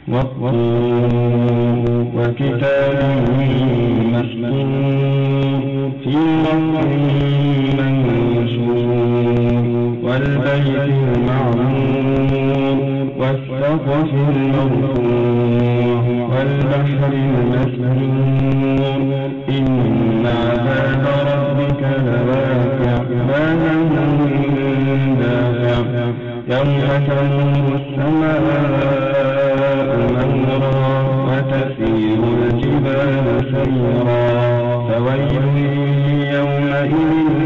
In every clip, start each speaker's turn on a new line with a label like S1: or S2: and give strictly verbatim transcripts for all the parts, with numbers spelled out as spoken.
S1: والطور وكتاب مسطور في رق منشور والبيت المعمور والسقف المرفوع والبحر المسجور إن عذاب ربك لواقع ما له من دافع يوم تمور السماء مورا وتسير الجبال سيرا فويل يومئذ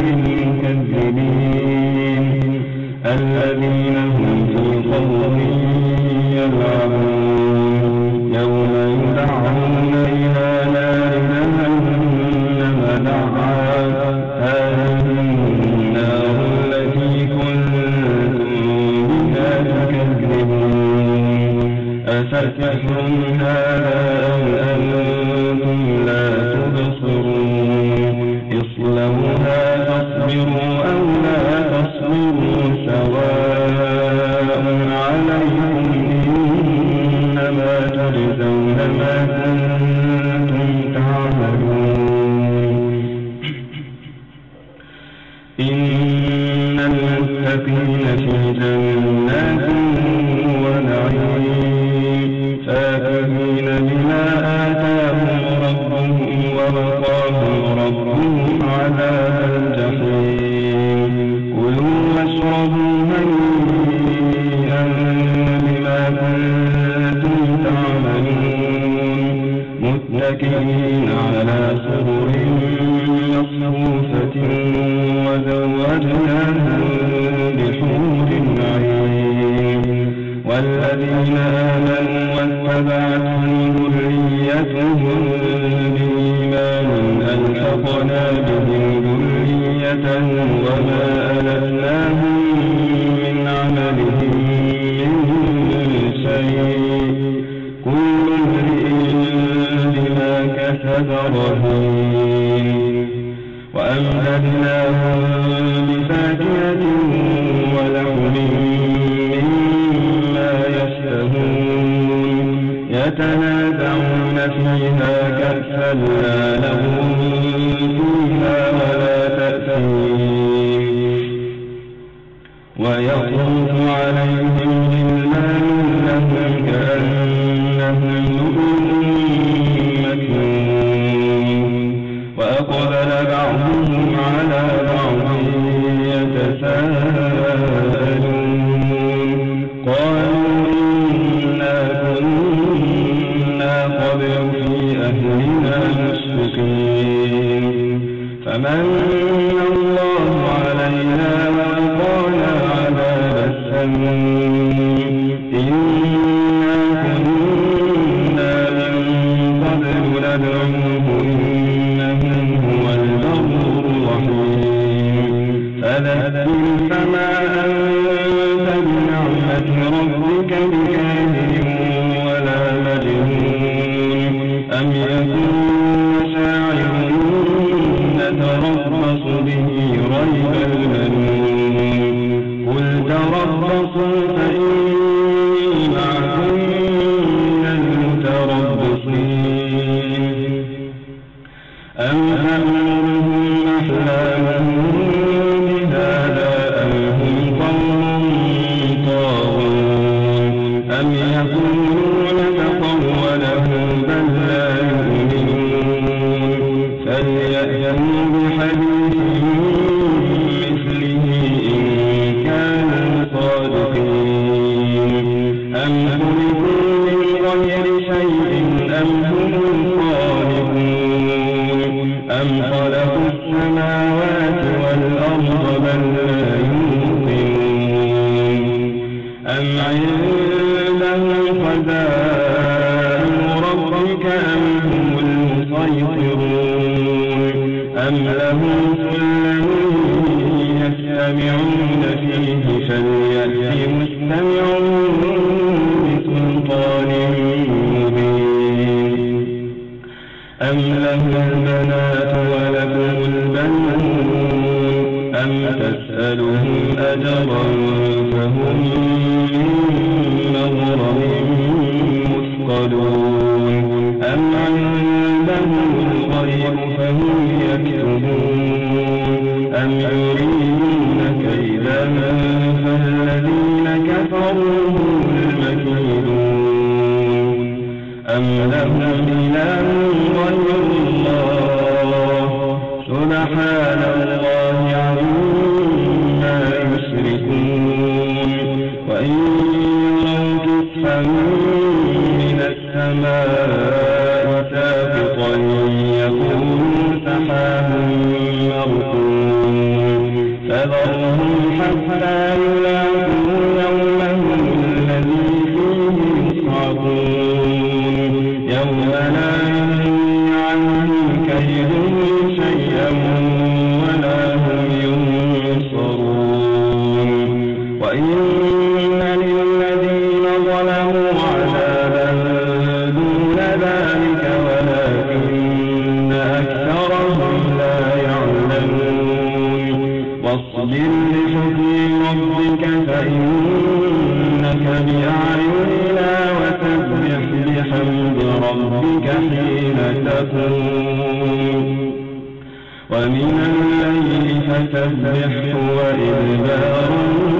S1: للمكذبين الذين هم في خوض يلعبون يوم يدعون إلى نار جهنم دعا هذه النار التي كنتم بها تكذبون أسحر هذا أم أنتم لا تبصرون اصلوها فاصبروا أو لا تصبروا سواء عليكم إنما تجزون ما كنتم تعملون إن المتقين في جنات ونعيم فاكهين بما آتاهم ربهم ووقاهم ربهم عذاب الجحيم كلوا واشربوا هنيئا بما كنتم تعملون متكئين على سرر مصفوفة وزوجناهم بحور عين والذين آمنوا واتبعتهم ذريتهم بإيمان ألحقنا بهم ذريتهم وما ألتناهم من عملهم من شيء كل امرئ بما كسب رهين وأمددناهم بفاكهة ولحم مما يشتهون يتنازعون فيها كأسا لا لغو فيها ولا تأثيم ويطوف عليهم غلمان لهم كأنهم لؤلؤ مكنون وأقبل بعضهم على بعض يتساءلون قالوا إنا كنا قبل في أهلنا مشفقين فمن الله علينا ووقانا عذاب السموم إنا كنا من قبل ندعوه إنه هو البر الرحيم فذكر فما أنت بنعمة ربك بكاهن ولا مجنون أم يكون شاعر نتربص به ريب المنون قل تربصوا فإني معكم من المتربصين أم تأمرهم أحلامهم بهذا أم هم قوم طاغون أم يقولون تقوله بل لا يؤمنون فليأتوا بحديث مثله إن كانوا صادقين أم خلقوا من غير شيء أم هم الخالقون أم خلقوا السماوات والأرض بل لا يوقنون أم عندهم خزائن ربك أم هم المسيطرون أم لهم سلم يستمعون فيه فليأت مستمعون بسلطان مبين أم لهم البنات ولكم البنون أم تسألهم أجرا فهم من مغرم يعقلون أم عندهم الغيب فهم يكتبون أم يريدون كيدا فالذين كفروا هم المكيدون أم لهم إله غير الله سبحان الله عما يشركون وإن يروا كسفا من السماء ساقطا يقولوا سحاب مركون فذرهم حتى يلاقوا يومهم الذي فيه يصعقون يوم لا يغني عنهم كيدهم شيئا ولا هم ينصرون وإن للذين ظلموا عذابا دون ذلك ولكن أكثرهم لا يعلمون واصبر لحكم ربك فإنك بأعيننا وسبح بحمد ربك حين تقوم ومن الليل فسبحه وإدبار